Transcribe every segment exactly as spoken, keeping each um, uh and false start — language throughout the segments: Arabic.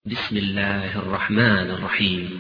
بسم الله الرحمن الرحيم.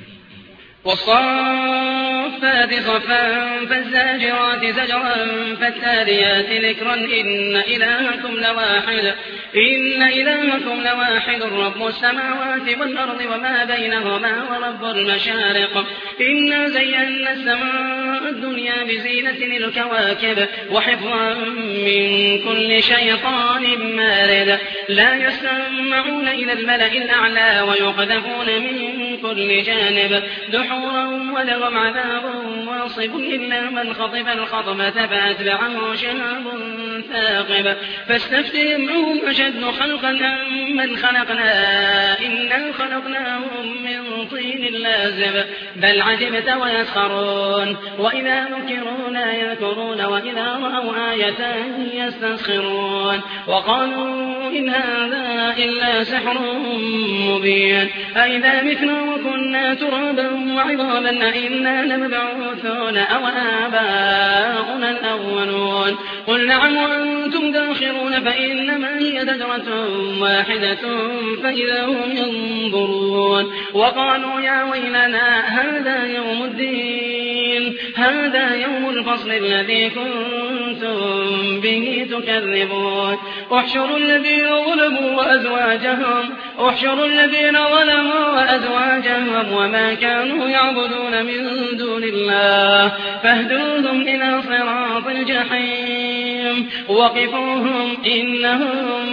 والصافات صفا فالزاجرات زجرا فالتاليات ذكرا إن إلهكم لواحد إن إلهكم لواحد رب السماوات والأرض وما بينهما ورب المشارق إنا زينا السماء الدنيا بزينة الكواكب وحفظا من كل شيطان مارد لا يسمعون إلى الملأ الأعلى ويقذفون من كل جانب دحورا ولهم عذاب واصب إلا من خطف الخطمة فأتبعه شهاب ثاقب فاستفتهم هم أشد خلقا أم من خلقنا إنا خلقناهم من طين لازب بل عجبت ويسخرون وإذا ذكروا لا يذكرون وإذا رأوا آية يستسخرون وقالوا إن هذا إلا سحر مبين أئذا متنا وكنا ترابا وعظاما أئنا لمبعوثون أو آباؤنا الأولون قل نعم وأنتم داخرون فإنما هي زجرة واحدة فإذا هم ينظرون وقالوا يا ويلنا هذا يوم الدين هذا يوم الفصل الذي كنتم به تكذبون احشروا الذين ظلموا وأزواجهم احشروا الذين ظلموا وأزواجهم وما كانوا يعبدون من دون الله فاهدوهم إلى صراط الجحيم وقفوهم إنهم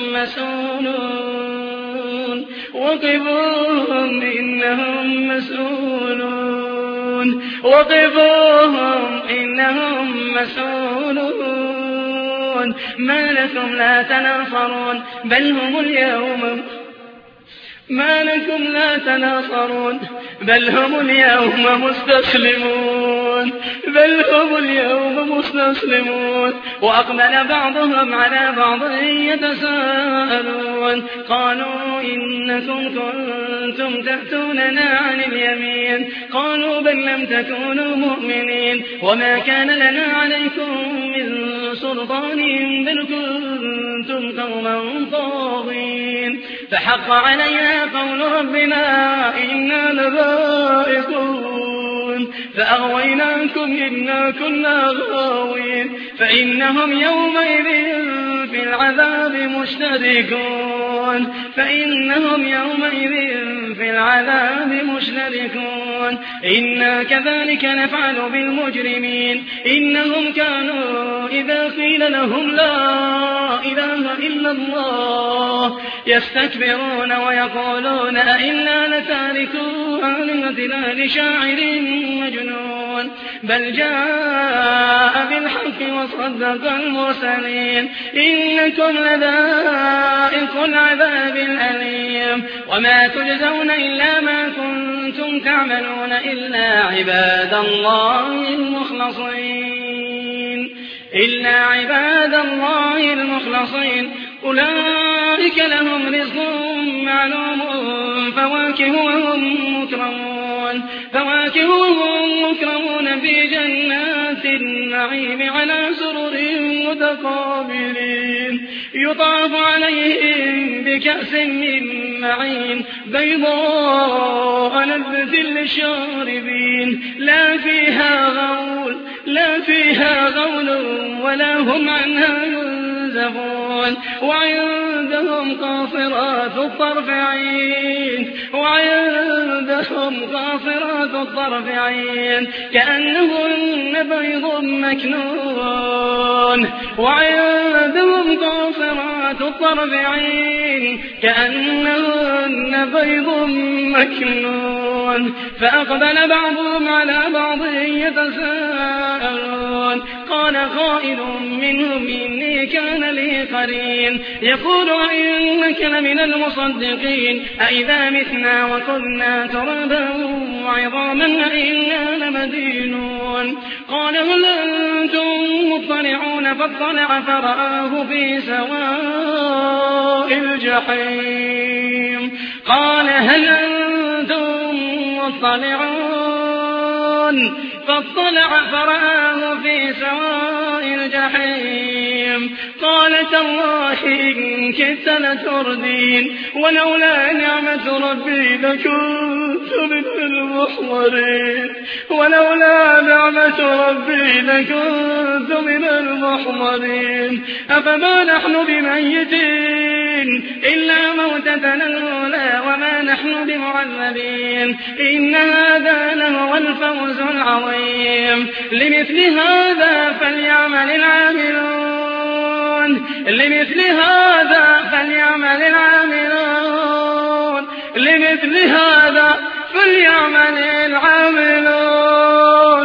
مسؤولون وقفوهم إنهم مسؤولون وقفوهم إنهم مسؤولون ما لكم لا تناصرون بل هم اليوم ما لكم لا تناصرون بل هم اليوم مستسلمون بل هم اليوم مستسلمون وأقبل بعضهم على بعض يتساءلون قالوا إنكم كنتم تأتوننا عن اليمين قالوا بل لم تكونوا مؤمنين وما كان لنا عليكم من سلطان بل كنتم قوما طاغين فحق علينا قول ربنا إنا لذائقون فأغويناكم إنا كنا غاوين فإنهم يومئذ في العذاب مشتركون فإنهم يومئذ في العذاب مشتركون إنا كذلك نفعل بالمجرمين إنهم كانوا إذا قيل لهم لا إله إلا الله يستكبرون ويقولون أئنا لتاركو آلهتنا لشاعر مجنون بل جاء بالحق وصدق المرسلين إنكم لذائق العذاب الأليم وما تجزون إلا ما كنتم تعملون إلا عباد الله المخلصين إلا عباد الله المخلصين أولئك لهم رزق معلوم فواكه وهم مكرمون فواكه وهم مكرمون في جنات النعيم على سرر متقابلين يطاف عليهم بكأس من معين بيضاء لذة للشاربين لا فيها غول لا فيها غول ولا هم عنها ينزفون وعندهم قاصرات الطرف عين وعندهم قاصرات الطرف عين كأنهن بيض مكنون وعندهم قاصرات الطرف عين كأنهن بيض مكنون فأقبل بعضهم على بعض يتساءلون قال قائل منهم إني كان لي قرين يقول إنك لمن المصدقين أئذا متنا وكنا ترابا وعظاما أئنا لمدينون قال هل أنتم مطلعون فاطلع فرآه في سواء الجحيم قال هل أنتم مطلعون فاطلع فرآه في سواء الجحيم الجحيم قال تالله إن كدت لتردين ولولا نعمة ربي لكنت من المحضرين ولولا نعمة ربي لكنت من المحضرين أفما نحن بميتين إلا موتتنا الأولى وما نحن بمعذبين إن هذا لهو الفوز العظيم لمثل هذا فليعمل العاملون لمثل هذا فليعمل العاملون لمثل هذا فليعمل العاملون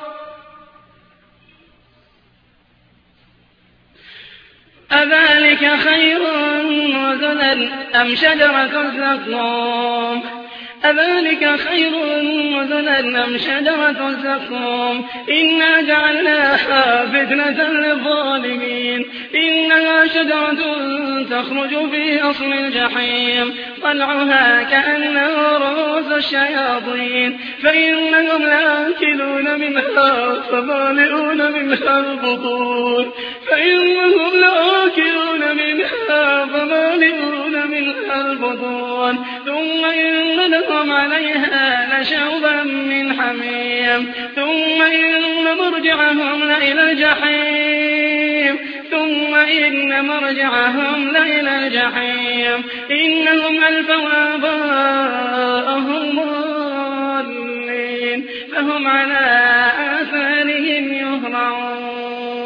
أذلك خير نزلا أم شجرة الزقوم أذلك خير نزلا أم شجرة الزقوم إنا جعلناها فتنة للظالمين إنها شجرة تخرج في أصل الجحيم طلعها كأنه رؤوس الشياطين فإنهم لآكلون منها فمالئون منها البطون فإنهم لآكلون منها فمالئون منها البطون ثم إن لهم عليها لشوبا من حميم ثم إن مرجعهم لإلى الجحيم ثم إن مرجعهم لإلى الجحيم إنهم ألفوا آباءهم ضالين فهم على آثارهم يهرعون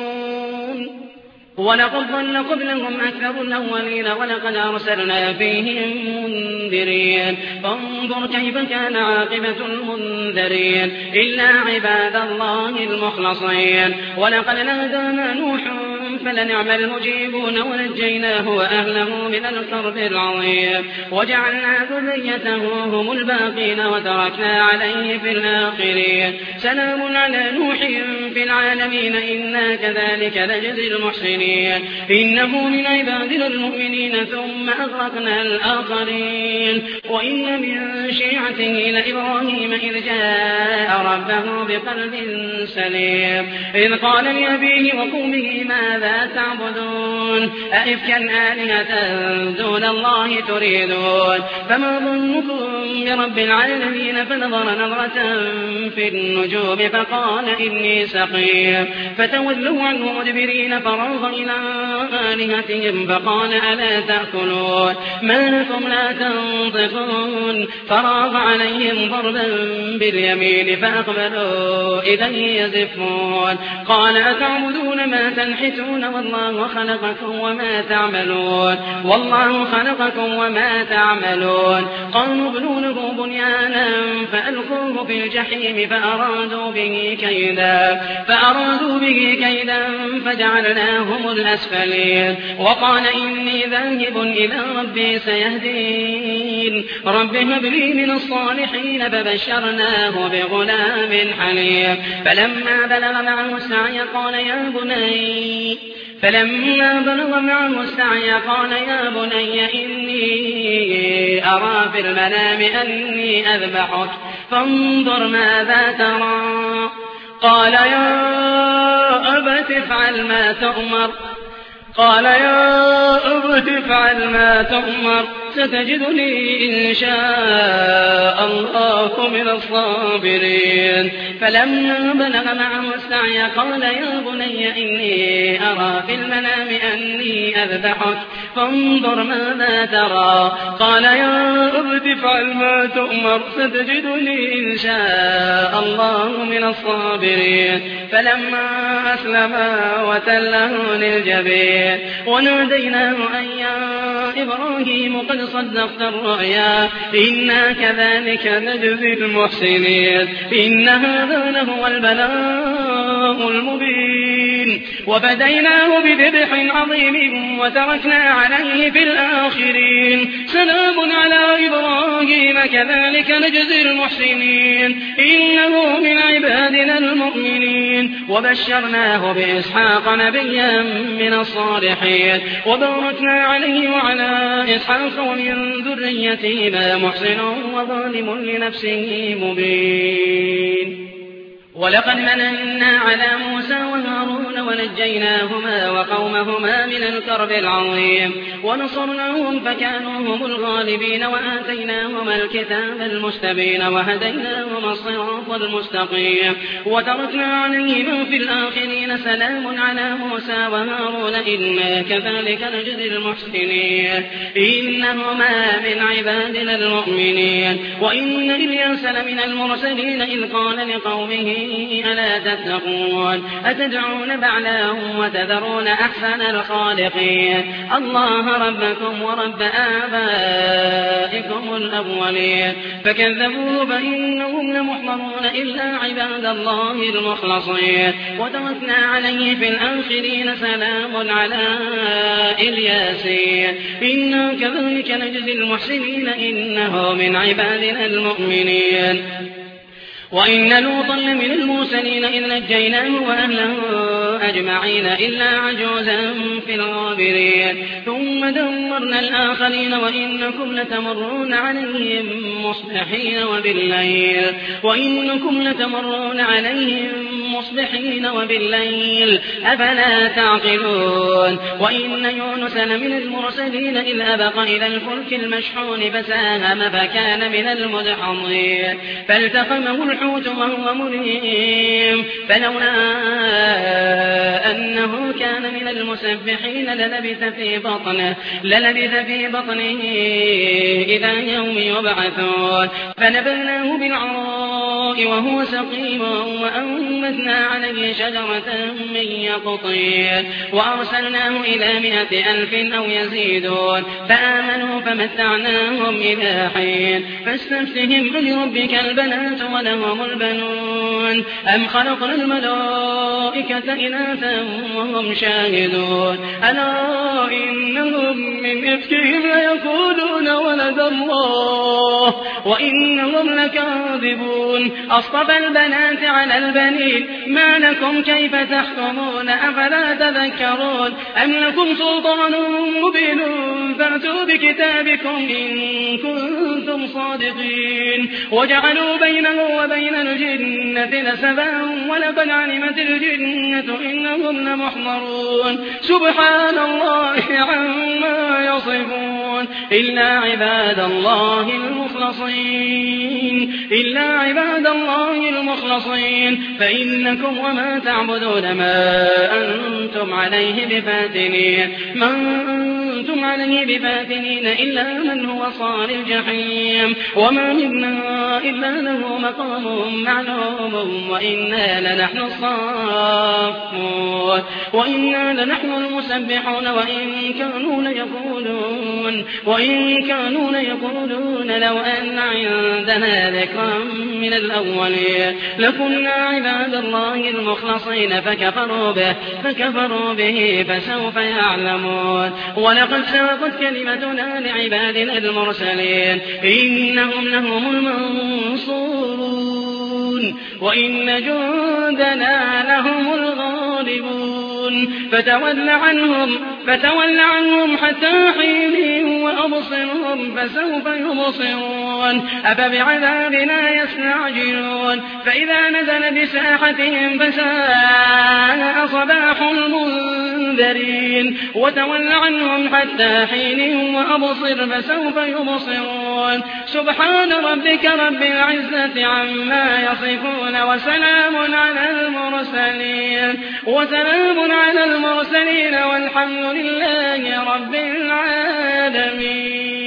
ولقد ضل قبلهم أكثر الأولين ولقد أرسلنا فيهم منذرين فانظر كيف كان عاقبة المنذرين إلا عباد الله المخلصين ولقد نادانا نوح فلنعم المجيبون ونجيناه وأهله من الكرب العظيم وجعلنا ذريته هم الباقين وتركنا عليه في الآخرين سلام على نوح في العالمين إنا كذلك نجزي المحسنين إنه من عبادنا المؤمنين ثم أغرقنا الآخرين وإن من شيعته لإبراهيم إذ جاء ربه بقلب سليم إذ قال لأبيه وقومه ماذا تعبدون أئفكا آلهة دون الله تريدون فما ظنكم برب العالمين فنظر نظرة في النجوم فقال إني سقيم فتولوا عنه مدبرين فراغ إلى آلهتهم فقال ألا تأكلون ما لكم لا تنطقون فراغ عليهم ضربا باليمين فأقبلوا إليه يزفون قال أتعبدون ما تنحتون والله خلقكم وما تعملون والله خلقكم وما تعملون قالوا ابنوا له بنيانا فألقوه في الجحيم فأرادوا به كيدا فأرادوا به كيدا فجعلناهم الأسفلين وقال إني ذاهب إلى ربي سيهدين رب هب لي من الصالحين فبشرناه بغلام حليم فلما بلغ معه السعي قال يا بني فلما بلغ معه السعي قال يا بني إني أرى في المنام أني أذبحك فانظر ماذا ترى قال يا أبت افعل ما تؤمر قال يا أبت افعل ما تؤمر ستجدني إن شاء الله من الصابرين فلما بلغ معه السعي قال يا بني إني أرى في المنام أني أذبحك فانظر ماذا ترى قال يا أبت افعل ما تؤمر ستجدني إن شاء الله من الصابرين فلما أسلما وتله للجبين وناديناه أن يا إبراهيم قد صدقت الرؤيا إنا كذلك نجزي المحسنين إن هذا لهو البلاء المبين وفديناه بذبح عظيم وتركنا عليه في الآخرين سلام على إبراهيم كذلك نجزي المحسنين إنه من عبادنا المؤمنين وبشرناه بإسحاق نبيا من الصالحين وباركنا عليه وعلى إسحاق ومن ذريتهما محسن وظالم لنفسه مبين ولقد مننا على موسى وهارون ونجيناهما وقومهما من الكرب العظيم ونصرناهم فكانوا هم الغالبين وآتيناهما الكتاب المستبين وهديناهما الصراط المستقيم وتركنا عليهما في الآخرين سلام على موسى وهارون إنا كذلك نجزي المحسنين إنهما من عبادنا المؤمنين وإن إلياس لمن المرسلين إذ قال لقومه ألا تتقون أتدعون بعلا وتذرون أحسن الخالقين الله ربكم ورب آبائكم الأولين فكذبوه فإنهم لمحضرون إلا عباد الله المخلصين وتركنا عليه في الآخرين سلام على الياسين إنا كذلك نجزي المحسنين إنه من عبادنا المؤمنين وإن لوطا لمن المرسلين إذ نجيناه وأهله أجمعين إلا عجوزا في الغابرين ثم دمرنا الآخرين وإنكم لتمرون عليهم مصبحين وبالليل وإنكم لتمرون عليهم مصبحين وبالليل أفلا تعقلون وإن يونس لمن المرسلين إذ أبق إلى الفلك المشحون فساهم فكان من المدحضين فالتقمه الحوت وهو مليم فلولا أنه كان من المسبحين للبث في بطنه للبث في بطنه إلى يوم يبعثون فنبذناه بالعراء وهو سقيم وأنبتنا عليه شجرة من يقطين وأرسلناه إلى مائة ألف أو يزيدون فآمنوا فمتعناهم إلى حين فاستفتهم لربك البنات ولهم البنون أم خلقنا الملائكة إناثا وهم شاهدون ألا إنهم من إفكهم ليقولون ولد الله وإنهم لكاذبون أصطفى البنات على البنين ما لكم كيف تحكمون أفلا تذكرون أم لكم سلطان مبين فأتوا بكتابكم إن كنتم صادقين وجعلوا بينه وبين الجنة نسبا ولقد علمت الجنة إنهم لمحضرون سبحان الله عما يصفون إلا عباد الله المخلصين إلا عباد الله المخلصين فإنكم وما تعبدون ما أنتم عليه بفاتنين ما أنتم عليه بفاتنين إلا من هو صال الجحيم وما منا إلا له مقام معلوم وإنا لنحن الصافون وإنا لنحن المسبحون وإن كانوا ليقولون وإن كانوا ليقولون لو أن عندنا ذكرا من الأولين لكنا عباد الله المخلصين فكفروا به فكفروا به فسوف يعلمون ولقد سبقت كلمتنا لعبادنا المرسلين إنهم لهم المنصورون وإن جندنا لهم الغالبون فتول عنهم فتول عنهم حتى حين وأبصرهم فسوف يبصرون أفبعذابنا يستعجلون فإذا نزل بساحتهم فساء صباح المنذرين وتول عنهم حتى حين وأبصر فسوف يبصرون سبحان ربك رب العزة عما يصفون وسلام على المرسلين وسلام على المرسلين والحمد لله رب العالمين.